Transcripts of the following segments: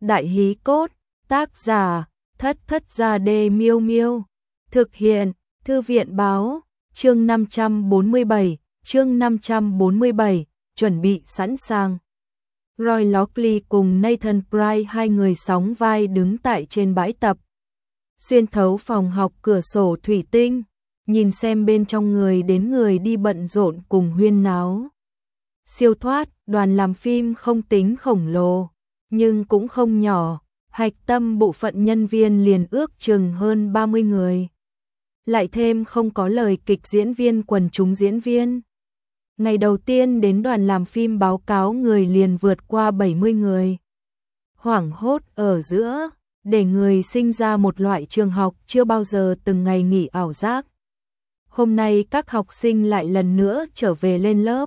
Đại hí cốt, tác giả, Thất Thất Gia Đê Miêu Miêu. Thực hiện, Thư viện báo, chương 547, chuẩn bị sẵn sàng. Roy Lockley cùng Nathan Bright hai người sóng vai đứng tại trên bãi tập. Xuyên thấu phòng học cửa sổ thủy tinh, nhìn xem bên trong người đến người đi bận rộn cùng huyên náo. Siêu thoát, đoàn làm phim không tính khổng lồ, nhưng cũng không nhỏ, hạch tâm bộ phận nhân viên liền ước chừng hơn 30 người. Lại thêm không có lời kịch diễn viên quần chúng diễn viên. Ngày đầu tiên đến đoàn làm phim báo cáo người liền vượt qua 70 người. Hoảng hốt ở giữa, để người sinh ra một loại trường học chưa bao giờ từng ngày nghỉ ảo giác. Hôm nay các học sinh lại lần nữa trở về lên lớp.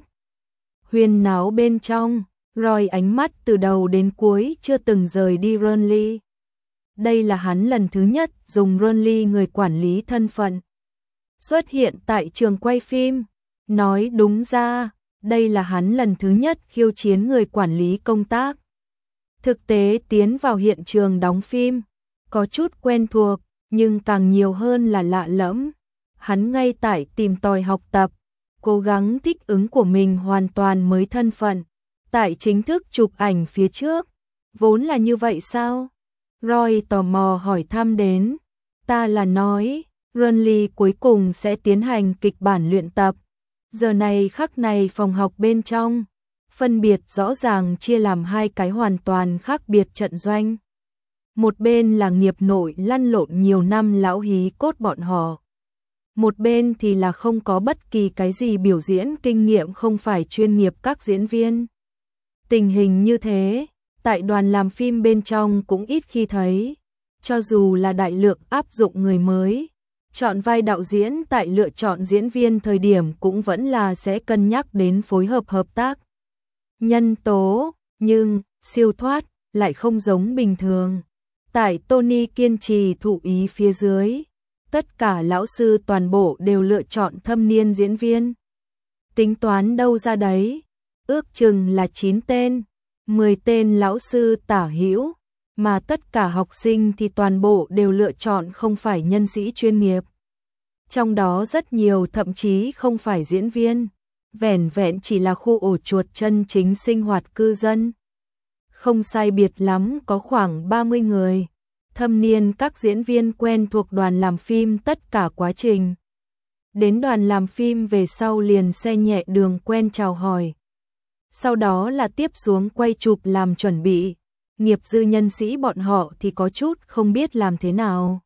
Huyên náo bên trong, Roy ánh mắt từ đầu đến cuối chưa từng rời đi Ronly. Đây là hắn lần thứ nhất dùng Ronly người quản lý thân phận xuất hiện tại trường quay phim. Nói đúng ra, đây là hắn lần thứ nhất khiêu chiến người quản lý công tác. Thực tế tiến vào hiện trường đóng phim, có chút quen thuộc, nhưng càng nhiều hơn là lạ lẫm. Hắn ngay tại tìm tòi học tập, cố gắng thích ứng của mình hoàn toàn mới thân phận. Tại chính thức chụp ảnh phía trước, vốn là như vậy sao? Roy tò mò hỏi thăm đến. Ta là nói, Ronly cuối cùng sẽ tiến hành kịch bản luyện tập. Giờ này khắc này phòng học bên trong, phân biệt rõ ràng chia làm hai cái hoàn toàn khác biệt trận doanh. Một bên là nghiệp nội lăn lộn nhiều năm lão hí cốt bọn họ. Một bên thì là không có bất kỳ cái gì biểu diễn kinh nghiệm không phải chuyên nghiệp các diễn viên. Tình hình như thế, tại đoàn làm phim bên trong cũng ít khi thấy. Cho dù là đại lượng áp dụng người mới, chọn vai đạo diễn tại lựa chọn diễn viên thời điểm cũng vẫn là sẽ cân nhắc đến phối hợp hợp tác nhân tố, nhưng siêu thoát lại không giống bình thường. Tại Tony kiên trì thụ ý phía dưới, tất cả lão sư toàn bộ đều lựa chọn thâm niên diễn viên. Tính toán đâu ra đấy, ước chừng là 9 tên, 10 tên lão sư tả hữu, mà tất cả học sinh thì toàn bộ đều lựa chọn không phải nhân sĩ chuyên nghiệp. Trong đó rất nhiều thậm chí không phải diễn viên, vẻn vẹn chỉ là khu ổ chuột chân chính sinh hoạt cư dân. Không sai biệt lắm có khoảng 30 người, thâm niên các diễn viên quen thuộc đoàn làm phim tất cả quá trình. Đến đoàn làm phim về sau liền xe nhẹ đường quen chào hỏi. Sau đó là tiếp xuống quay chụp làm chuẩn bị. Nghiệp dư nhân sĩ bọn họ thì có chút không biết làm thế nào.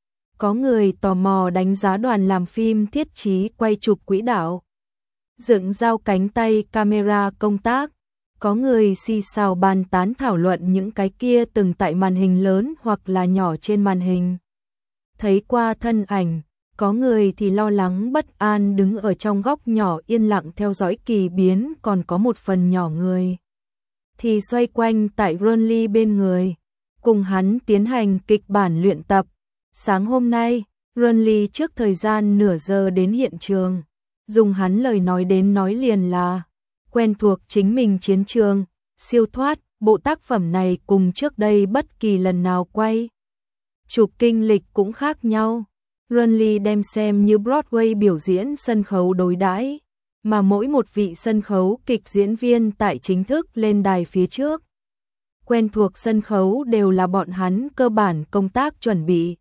Có người tò mò đánh giá đoàn làm phim thiết trí quay chụp quỹ đạo, dựng giao cánh tay camera công tác. Có người xì xào bàn tán thảo luận những cái kia từng tại màn hình lớn hoặc là nhỏ trên màn hình. Thấy qua thân ảnh, có người thì lo lắng bất an đứng ở trong góc nhỏ yên lặng theo dõi kỳ biến, còn có một phần nhỏ người thì xoay quanh tại Ronly bên người, cùng hắn tiến hành kịch bản luyện tập. Sáng hôm nay, Ronly trước thời gian nửa giờ đến hiện trường, dùng hắn lời nói đến nói liền là quen thuộc chính mình chiến trường, siêu thoát, bộ tác phẩm này cùng trước đây bất kỳ lần nào quay chụp kinh lịch cũng khác nhau. Ronly đem xem như Broadway biểu diễn sân khấu đối đãi, mà mỗi một vị sân khấu kịch diễn viên tại chính thức lên đài phía trước, quen thuộc sân khấu đều là bọn hắn cơ bản công tác chuẩn bị.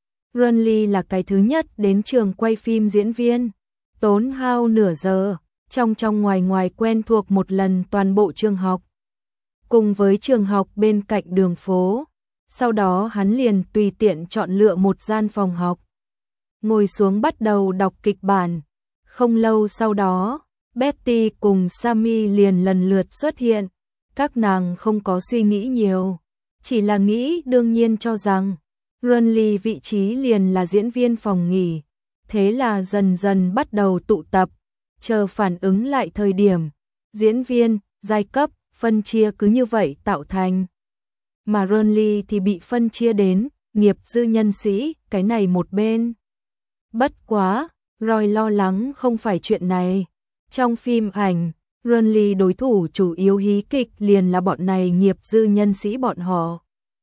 Ronly là cái thứ nhất đến trường quay phim diễn viên, tốn hao nửa giờ, trong ngoài ngoài quen thuộc một lần toàn bộ trường học, cùng với trường học bên cạnh đường phố. Sau đó hắn liền tùy tiện chọn lựa một gian phòng học, ngồi xuống bắt đầu đọc kịch bản. Không lâu sau đó, Betty cùng Sammy liền lần lượt xuất hiện. Các nàng không có suy nghĩ nhiều, chỉ là nghĩ đương nhiên cho rằng Ronly vị trí liền là diễn viên phòng nghỉ. Thế là dần dần bắt đầu tụ tập, chờ phản ứng lại thời điểm. Diễn viên, giai cấp, phân chia cứ như vậy tạo thành. Mà Ronly thì bị phân chia đến nghiệp dư nhân sĩ, cái này một bên. Bất quá, Roy lo lắng không phải chuyện này. Trong phim ảnh, Ronly đối thủ chủ yếu hí kịch liền là bọn này nghiệp dư nhân sĩ bọn họ.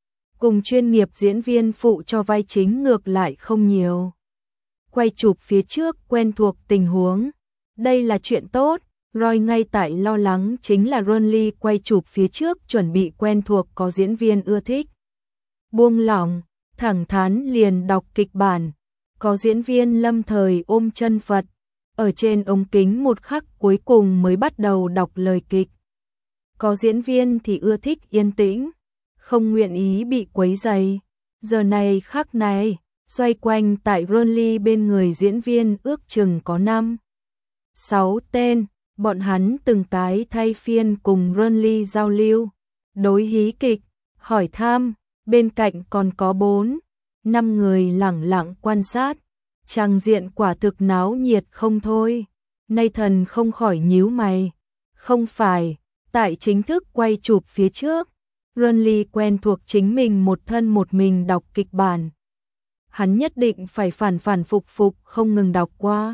cùng chuyên nghiệp diễn viên phụ cho vai chính ngược lại không nhiều. Quay chụp phía trước quen thuộc tình huống, đây là chuyện tốt. Roy ngay tại lo lắng chính là Ronly quay chụp phía trước chuẩn bị quen thuộc có diễn viên ưa thích. Buông lỏng, thẳng thắn liền đọc kịch bản, có diễn viên lâm thời ôm chân Phật, ở trên ống kính một khắc cuối cùng mới bắt đầu đọc lời kịch. Có diễn viên thì ưa thích yên tĩnh, không nguyện ý bị quấy rầy. Giờ này khắc này, xoay quanh tại Ronly bên người diễn viên ước chừng có 5-6 tên. Bọn hắn từng cái thay phiên cùng Ronly giao lưu, đối hí kịch, hỏi thăm, bên cạnh còn có 4-5 người lẳng lặng quan sát. Tràng diện quả thực náo nhiệt không thôi. Nathan không khỏi nhíu mày. Không phải, tại chính thức quay chụp phía trước, Ronly quen thuộc chính mình một thân một mình đọc kịch bản. Hắn nhất định phải phản phục không ngừng đọc qua.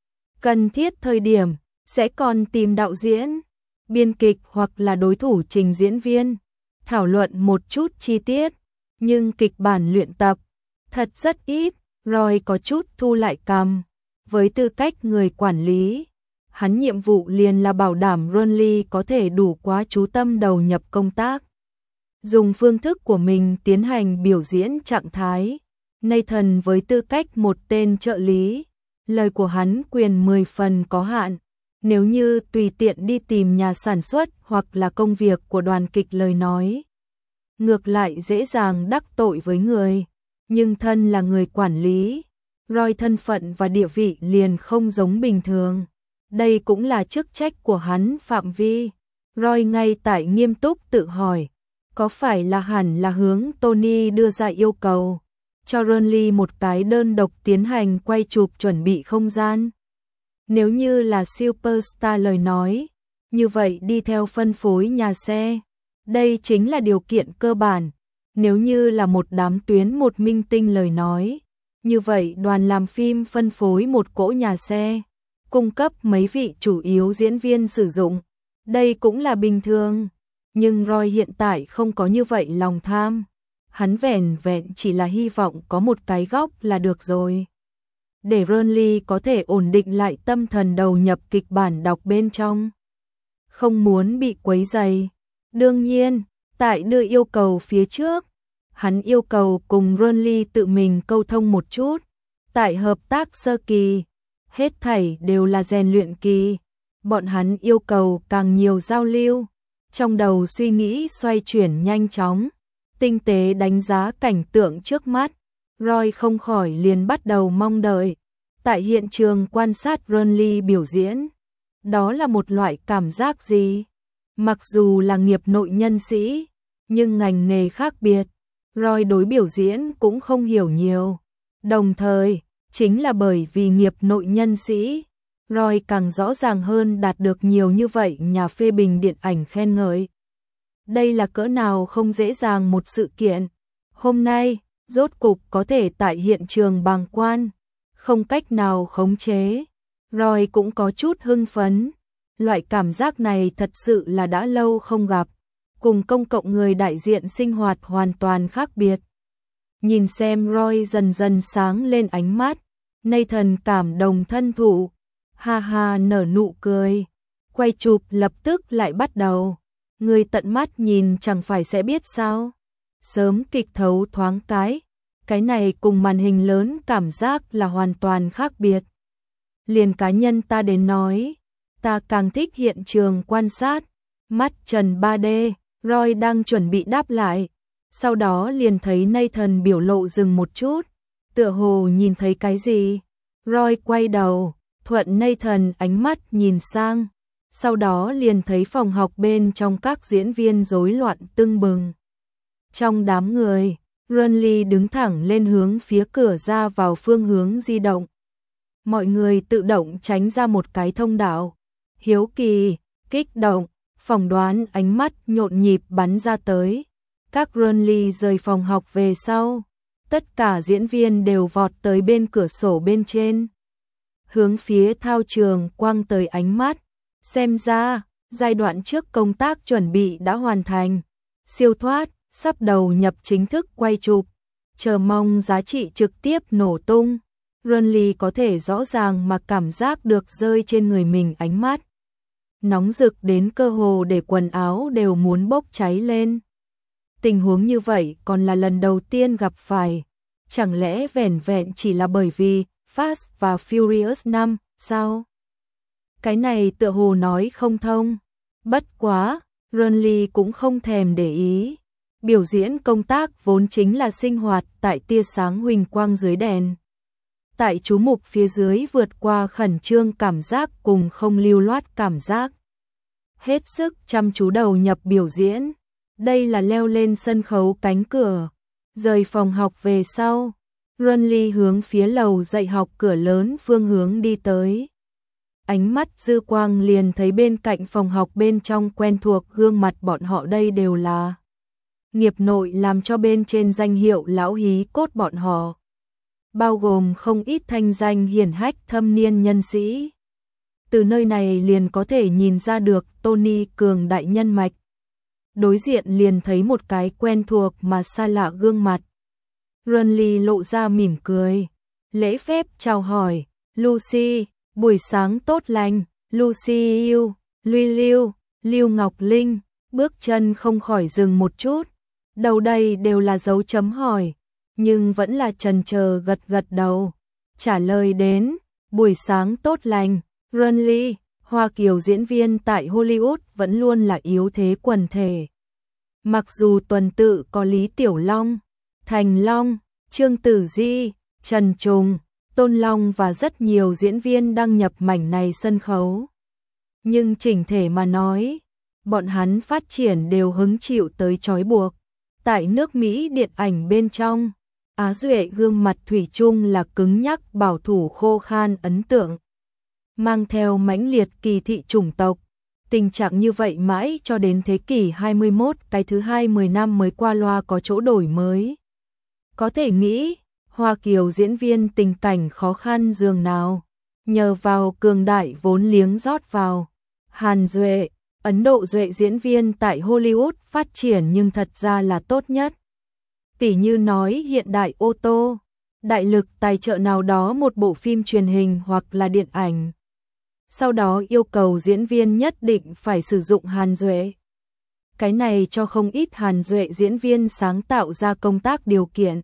Cần thiết thời điểm, sẽ còn tìm đạo diễn, biên kịch hoặc là đối thủ trình diễn viên, thảo luận một chút chi tiết, nhưng kịch bản luyện tập, thật rất ít. Roy có chút thu lại cằm, với tư cách người quản lý, hắn nhiệm vụ liền là bảo đảm Ronly có thể đủ quá chú tâm đầu nhập công tác. Dùng phương thức của mình tiến hành biểu diễn trạng thái. Nathan với tư cách một tên trợ lý, lời của hắn quyền 10 phần có hạn. Nếu như tùy tiện đi tìm nhà sản xuất hoặc là công việc của đoàn kịch lời nói, ngược lại dễ dàng đắc tội với người. Nhưng thân là người quản lý, Roy thân phận và địa vị liền không giống bình thường. Đây cũng là chức trách của hắn phạm vi. Roy ngay tại nghiêm túc tự hỏi, có phải là hẳn là hướng Tony đưa ra yêu cầu, cho Ronly một cái đơn độc tiến hành quay chụp chuẩn bị không gian. Nếu như là superstar lời nói, như vậy đi theo phân phối nhà xe. Đây chính là điều kiện cơ bản. Nếu như là một đám tuyến một minh tinh lời nói, như vậy đoàn làm phim phân phối một cỗ nhà xe, cung cấp mấy vị chủ yếu diễn viên sử dụng. Đây cũng là bình thường. Nhưng Roy hiện tại không có như vậy lòng tham. Hắn vẻn vẹn chỉ là hy vọng có một cái góc là được rồi. Để Ronly có thể ổn định lại tâm thần đầu nhập kịch bản đọc bên trong. Không muốn bị quấy rầy. Đương nhiên, tại đưa yêu cầu phía trước, hắn yêu cầu cùng Ronly tự mình câu thông một chút. Tại hợp tác sơ kỳ, hết thảy đều là rèn luyện kỳ. Bọn hắn yêu cầu càng nhiều giao lưu. Trong đầu suy nghĩ xoay chuyển nhanh chóng, tinh tế đánh giá cảnh tượng trước mắt. Roy không khỏi liền bắt đầu mong đợi. Tại hiện trường quan sát Ronly biểu diễn, đó là một loại cảm giác gì? Mặc dù là nghiệp nội nhân sĩ, nhưng ngành nghề khác biệt, Roy đối biểu diễn cũng không hiểu nhiều. Đồng thời, chính là bởi vì nghiệp nội nhân sĩ, Roy càng rõ ràng hơn đạt được nhiều như vậy nhà phê bình điện ảnh khen ngợi. Đây là cỡ nào không dễ dàng một sự kiện. Hôm nay, rốt cục có thể tại hiện trường bàng quan, không cách nào khống chế. Roy cũng có chút hưng phấn. Loại cảm giác này thật sự là đã lâu không gặp, cùng công cộng người đại diện sinh hoạt hoàn toàn khác biệt. Nhìn xem Roy dần dần sáng lên ánh mắt, Nathan cảm động thân thụ, ha ha nở nụ cười. Quay chụp lập tức lại bắt đầu. Người tận mắt nhìn chẳng phải sẽ biết sao. Sớm kịch thấu thoáng cái này cùng màn hình lớn cảm giác là hoàn toàn khác biệt. Liền cá nhân ta đến nói, ta càng thích hiện trường quan sát. Mắt trần 3D, Roy đang chuẩn bị đáp lại. Sau đó liền thấy Nathan biểu lộ dừng một chút, tựa hồ nhìn thấy cái gì. Roy quay đầu, thuận Nathan ánh mắt nhìn sang. Sau đó liền thấy phòng học bên trong các diễn viên rối loạn tưng bừng. Trong đám người, Ronly đứng thẳng lên hướng phía cửa ra vào phương hướng di động. Mọi người tự động tránh ra một cái thông đạo. Hiếu kỳ, kích động, phỏng đoán ánh mắt nhộn nhịp bắn ra tới. Các Ronly rời phòng học về sau. Tất cả diễn viên đều vọt tới bên cửa sổ bên trên. Hướng phía thao trường quăng tới ánh mắt. Xem ra, giai đoạn trước công tác chuẩn bị đã hoàn thành. Siêu thoát, sắp đầu nhập chính thức quay chụp, chờ mong giá trị trực tiếp nổ tung. Renly có thể rõ ràng mà cảm giác được rơi trên người mình ánh mắt nóng rực đến cơ hồ để quần áo đều muốn bốc cháy lên. Tình huống như vậy còn là lần đầu tiên gặp phải. Chẳng lẽ vẻn vẹn chỉ là bởi vì Fast và Furious 5 sao? Cái này tựa hồ nói không thông. Bất quá, Renly cũng không thèm để ý. Biểu diễn công tác vốn chính là sinh hoạt tại tia sáng huỳnh quang dưới đèn. Tại chú mục phía dưới vượt qua khẩn trương cảm giác cùng không lưu loát cảm giác. Hết sức chăm chú đầu nhập biểu diễn. Đây là leo lên sân khấu cánh cửa. Rời phòng học về sau, Renly hướng phía lầu dạy học cửa lớn phương hướng đi tới. Ánh mắt dư quang liền thấy bên cạnh phòng học bên trong quen thuộc gương mặt bọn họ, đây đều là nghiệp nội làm cho bên trên danh hiệu lão hí cốt bọn họ. Bao gồm không ít thanh danh hiển hách thâm niên nhân sĩ. Từ nơi này liền có thể nhìn ra được Tony cường đại nhân mạch. Đối diện liền thấy một cái quen thuộc mà xa lạ gương mặt. Renly lộ ra mỉm cười, lễ phép chào hỏi, Lucy, buổi sáng tốt lành, Lucy yêu, Lưu Ngọc Linh, bước chân không khỏi dừng một chút, đầu đây đều là dấu chấm hỏi, nhưng vẫn là chần chờ gật gật đầu, trả lời đến, buổi sáng tốt lành, Renly, Hoa Kiều diễn viên tại Hollywood vẫn luôn là yếu thế quần thể. Mặc dù tuần tự có Lý Tiểu Long, Thành Long, Trương Tử Di, Trần Trùng, Tôn Long và rất nhiều diễn viên đăng nhập mảnh này sân khấu. Nhưng chỉnh thể mà nói, bọn hắn phát triển đều hứng chịu tới trói buộc. Tại nước Mỹ điện ảnh bên trong, Á Duệ gương mặt thủy chung là cứng nhắc bảo thủ khô khan ấn tượng. Mang theo mãnh liệt kỳ thị chủng tộc. Tình trạng như vậy mãi cho đến thế kỷ 21, cái thứ 20 năm mới qua loa có chỗ đổi mới. Có thể nghĩ, Hoa Kiều diễn viên tình cảnh khó khăn dường nào, nhờ vào cường đại vốn liếng rót vào. Hàn Duệ, Ấn Độ Duệ diễn viên tại Hollywood phát triển nhưng thật ra là tốt nhất. Tỉ như nói hiện đại ô tô, đại lực tài trợ nào đó một bộ phim truyền hình hoặc là điện ảnh. Sau đó yêu cầu diễn viên nhất định phải sử dụng Hàn Duệ. Cái này cho không ít Hàn Duệ diễn viên sáng tạo ra công tác điều kiện.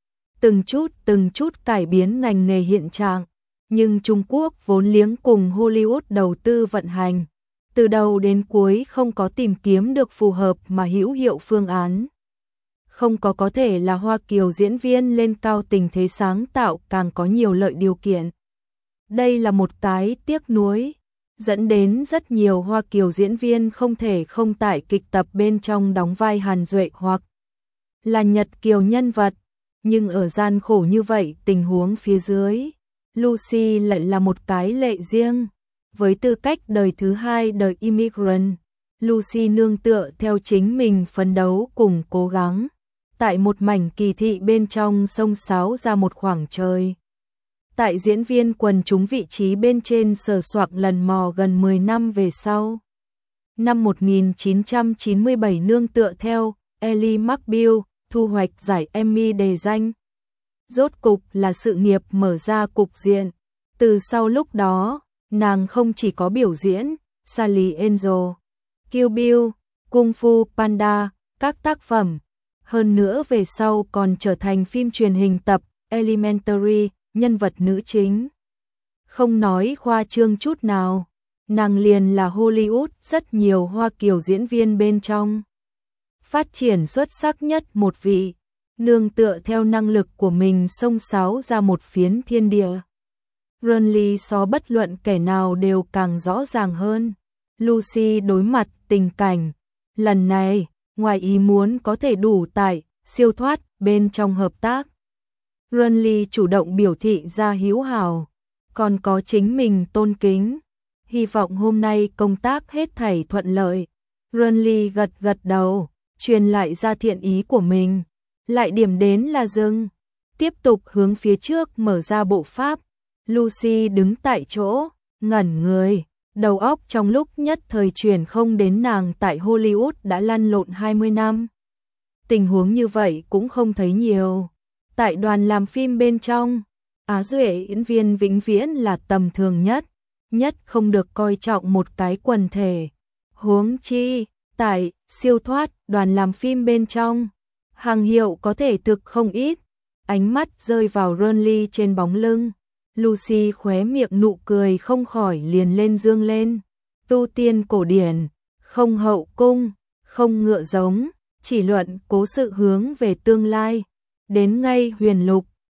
Từng chút cải biến ngành nghề hiện trạng. Nhưng Trung Quốc vốn liếng cùng Hollywood đầu tư vận hành. Từ đầu đến cuối không có tìm kiếm được phù hợp mà hữu hiệu phương án. Không có thể là Hoa Kiều diễn viên lên cao tình thế sáng tạo càng có nhiều lợi điều kiện. Đây là một cái tiếc nuối, dẫn đến rất nhiều Hoa Kiều diễn viên không thể không tại kịch tập bên trong đóng vai Hàn Duệ hoặc là Nhật Kiều nhân vật. Nhưng ở gian khổ như vậy tình huống phía dưới, Lucy lại là một cái lệ riêng. Với tư cách đời thứ hai đời immigrant, Lucy nương tựa theo chính mình phấn đấu cùng cố gắng. Tại một mảnh kỳ thị bên trong sông sáo ra một khoảng trời. Tại diễn viên quần chúng vị trí bên trên sờ soạc lần mò gần 10 năm về sau. Năm 1997 nương tựa theo Ellie McBeal thu hoạch giải Emmy đề danh. Rốt cục là sự nghiệp mở ra cục diện. Từ sau lúc đó, nàng không chỉ có biểu diễn Charlie Angel, Kill Bill, Kung Fu Panda, các tác phẩm. Hơn nữa về sau còn trở thành phim truyền hình tập Elementary, nhân vật nữ chính. Không nói khoa trương chút nào, nàng liền là Hollywood rất nhiều Hoa Kiều diễn viên bên trong. Phát triển xuất sắc nhất một vị, nương tựa theo năng lực của mình xông xáo ra một phiến thiên địa. Renly so bất luận kẻ nào đều càng rõ ràng hơn. Lucy đối mặt tình cảnh, lần này, ngoài ý muốn có thể đủ tại, siêu thoát, bên trong hợp tác. Renly chủ động biểu thị ra hữu hảo, còn có chính mình tôn kính. Hy vọng hôm nay công tác hết thảy thuận lợi. Renly gật gật đầu, truyền lại ra thiện ý của mình. Lại điểm đến là dừng. Tiếp tục hướng phía trước mở ra bộ pháp. Lucy đứng tại chỗ, ngẩn người. Đầu óc trong lúc nhất thời chuyển không đến nàng tại Hollywood đã lăn lộn 20 năm. tình huống như vậy cũng không thấy nhiều. Tại đoàn làm phim bên trong, Á Duệ diễn viên vĩnh viễn là tầm thường nhất không được coi trọng một cái quần thể. Huống chi, tại siêu thoát đoàn làm phim bên trong, hàng hiệu có thể thực không ít. Ánh mắt rơi vào Renly trên bóng lưng, Lucy khóe miệng nụ cười không khỏi liền lên dương lên. Tu tiên cổ điển, không hậu cung, không ngựa giống, chỉ luận cố sự hướng về tương lai. Đến ngay huyền lục,